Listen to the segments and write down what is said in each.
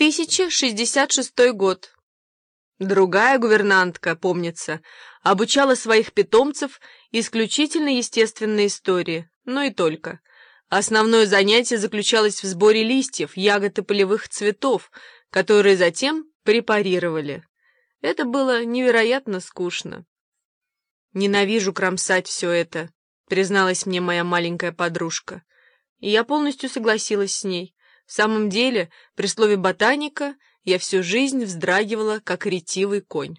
1066 год. Другая гувернантка, помнится, обучала своих питомцев исключительно естественной истории, но и только. Основное занятие заключалось в сборе листьев, ягод и полевых цветов, которые затем препарировали. Это было невероятно скучно. «Ненавижу кромсать все это», — призналась мне моя маленькая подружка. И я полностью согласилась с ней. В самом деле, при слове «ботаника» я всю жизнь вздрагивала, как ретивый конь.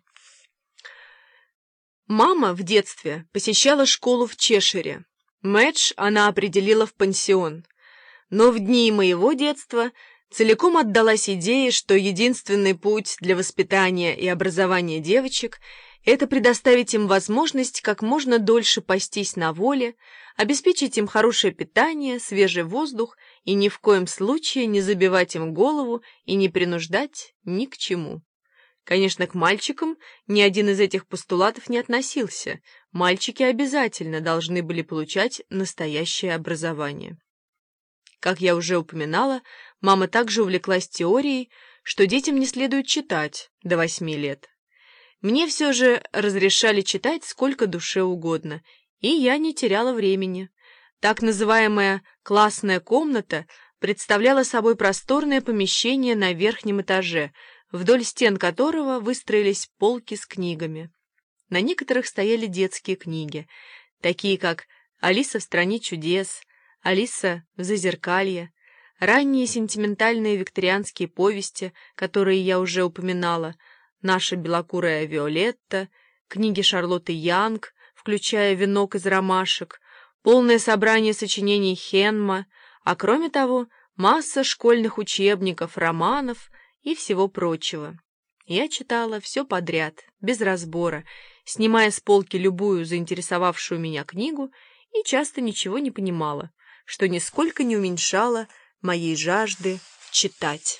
Мама в детстве посещала школу в Чешире. Мэдж она определила в пансион. Но в дни моего детства целиком отдалась идее, что единственный путь для воспитания и образования девочек — это предоставить им возможность как можно дольше пастись на воле, обеспечить им хорошее питание, свежий воздух и ни в коем случае не забивать им голову и не принуждать ни к чему. Конечно, к мальчикам ни один из этих постулатов не относился. Мальчики обязательно должны были получать настоящее образование. Как я уже упоминала, мама также увлеклась теорией, что детям не следует читать до 8 лет. Мне все же разрешали читать сколько душе угодно, и я не теряла времени. Так называемая классная комната представляла собой просторное помещение на верхнем этаже, вдоль стен которого выстроились полки с книгами. На некоторых стояли детские книги, такие как «Алиса в стране чудес», «Алиса в зазеркалье», ранние сентиментальные викторианские повести, которые я уже упоминала, «Наша белокурая Виолетта», книги Шарлотты Янг, включая «Венок из ромашек», полное собрание сочинений Хенма, а кроме того, масса школьных учебников, романов и всего прочего. Я читала все подряд, без разбора, снимая с полки любую заинтересовавшую меня книгу и часто ничего не понимала, что нисколько не уменьшало моей жажды читать.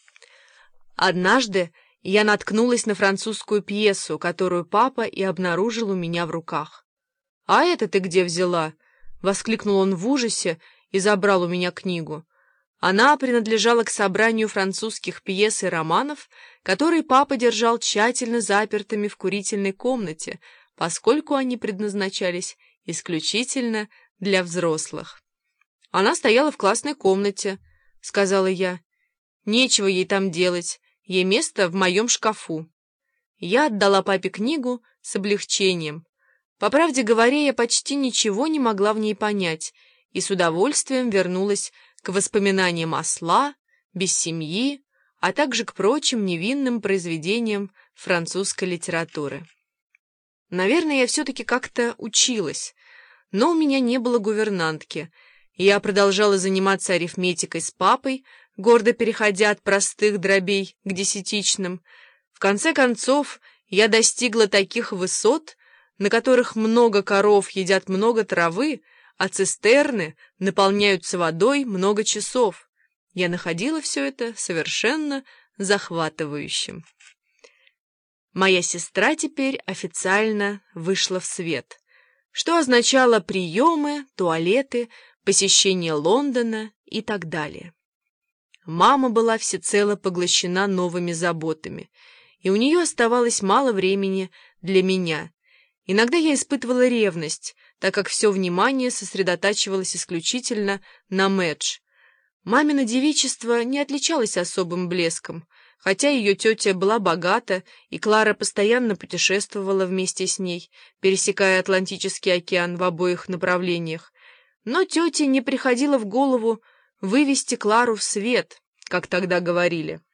Однажды я наткнулась на французскую пьесу, которую папа и обнаружил у меня в руках. «А это ты где взяла?» — воскликнул он в ужасе и забрал у меня книгу. Она принадлежала к собранию французских пьес и романов, которые папа держал тщательно запертыми в курительной комнате, поскольку они предназначались исключительно для взрослых. «Она стояла в классной комнате», — сказала я. «Нечего ей там делать. Ей место в моем шкафу». Я отдала папе книгу с облегчением. По правде говоря, я почти ничего не могла в ней понять и с удовольствием вернулась к воспоминаниям осла, без семьи, а также к прочим невинным произведениям французской литературы. Наверное, я все-таки как-то училась, но у меня не было гувернантки. Я продолжала заниматься арифметикой с папой, гордо переходя от простых дробей к десятичным. В конце концов, я достигла таких высот, на которых много коров едят много травы, а цистерны наполняются водой много часов. Я находила все это совершенно захватывающим. Моя сестра теперь официально вышла в свет, что означало приемы, туалеты, посещение Лондона и так далее. Мама была всецело поглощена новыми заботами, и у нее оставалось мало времени для меня. Иногда я испытывала ревность, так как все внимание сосредотачивалось исключительно на Мэдж. Мамино девичество не отличалось особым блеском, хотя ее тетя была богата, и Клара постоянно путешествовала вместе с ней, пересекая Атлантический океан в обоих направлениях. Но тете не приходило в голову вывести Клару в свет, как тогда говорили.